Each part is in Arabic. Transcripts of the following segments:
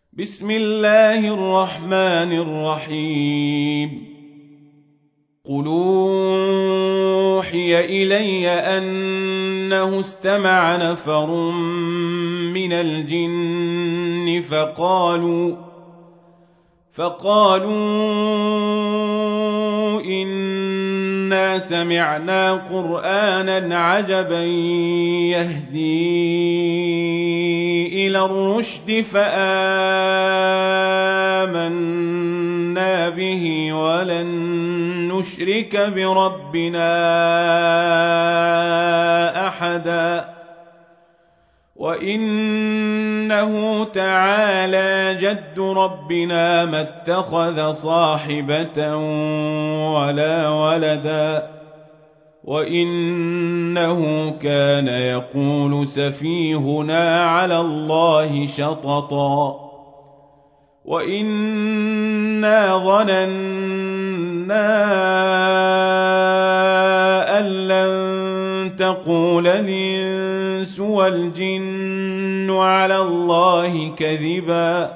بسم الله الرحمن الرحيم. قل أوحي إلي أنه استمع نفر من الجن فقالوا إنا سمعنا قرآنا عجبا يهدي إلى الرشد فآمنا به ولن نشرك بربنا أحدا وإنه تعالى جد ربنا ما اتخذ صاحبة ولا ولدا وإنه كان يقول سفيهنا على الله شططا وإنا ظننا أن لن تقول الإنس والجن على الله كذبا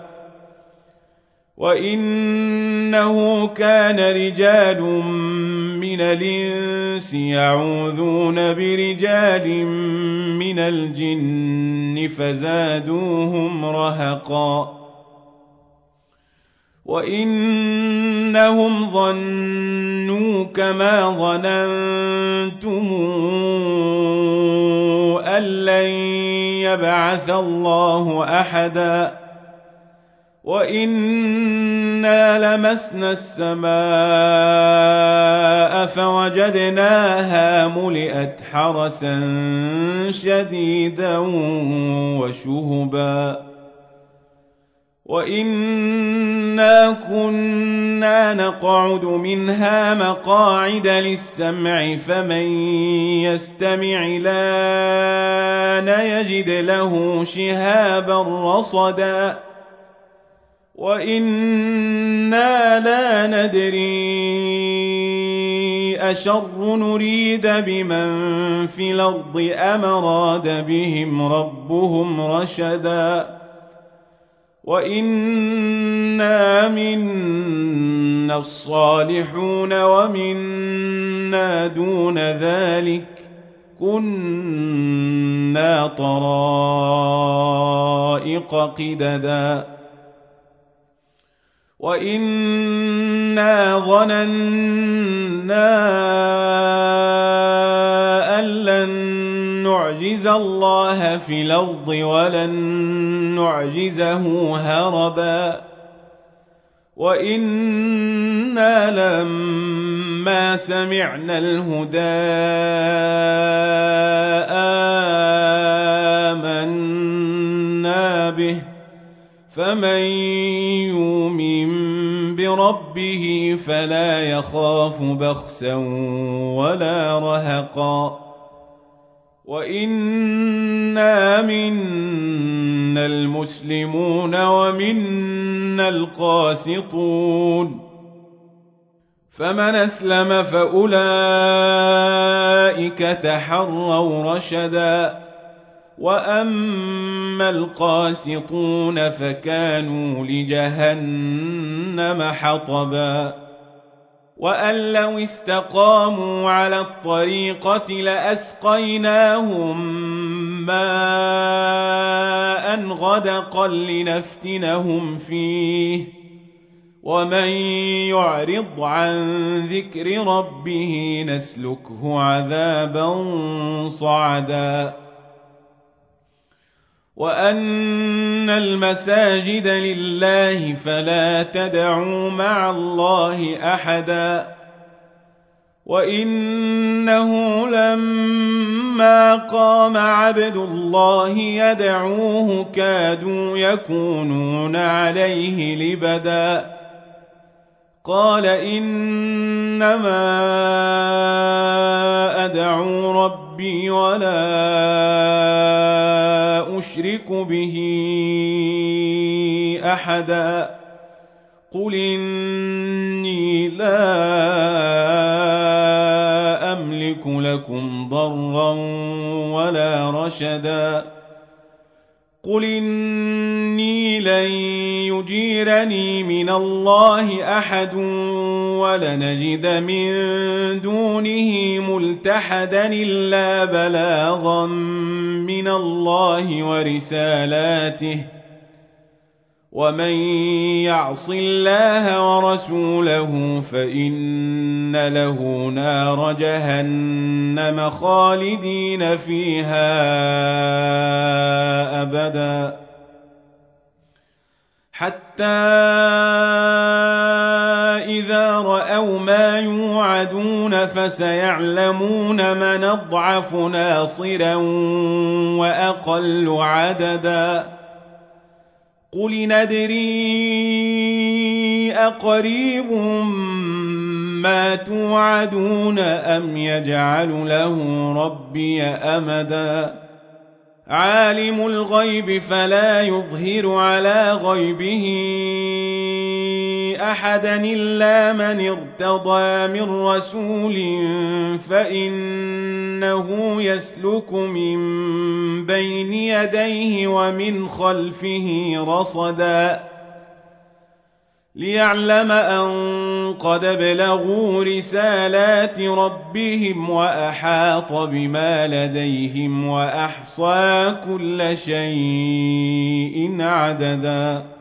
وإنه كان رجال من الإنس يعوذون برجال من الجن فزادوهم رهقا وإنهم ظنوا كما ظننتم أن لن يبعث الله أحدا وإنا لمسنا السماء فوجدناها ملئت حرسا شديدا وشهبا وإنا كنا نقعد منها مقاعد للسمع فمن يستمع الآن يجد له شهابا رصدا وإنا لا ندري أشر نريد بمن في الأرض أم أراد بهم ربهم رشدا وإنا منا الصالحون ومنا دون ذلك كنا طرائق قددا وإنا ظننا أن لن نعجز الله في الأرض ولن نعجزه هربا وإنا لما سمعنا الهدى آمنا به فمن يؤمن بربه فلا يخاف بخسا ولا رهقا وإنا منا المسلمون ومنا القاسطون فمن أسلم فأولئك تحروا رشدا وأما القاسطون فكانوا لجهنم حطبا وأن لو استقاموا على الطريقة لأسقيناهم ماء غدقا لنفتنهم فيه ومن يعرض عن ذكر ربه نسلكه عذابا صعدا وأن المساجد لله فلا تدعوا مع الله أحدا وإنه لما قام عبد الله يدعوه كادوا يكونون عليه لبدا قال إنما أدعو ربي ولا أشرك به أحدا قل إني لا أملك لكم ضرا ولا رشدا قل إني لن يجيرني من الله أحد ولنجد من دونه ملتحدا إلا بلاغا من الله ورسالاته ومن يعص الله ورسوله فإن له نار جهنم خالدين فيها أبدا حتى إذا رأوا ما يوعدون فسيعلمون من أضعف ناصرا وأقل عددا قل ندري أقريب ما توعدون أم يجعل له ربي أمدا عالم الغيب فلا يظهر على غيبه أحدا إلا من ارتضى من رسول فإنه يسلك من بين يديه ومن خلفه رصدا ليعلم أن قد بلغوا رسالات ربهم وأحاط بما لديهم وأحصى كل شيء عددا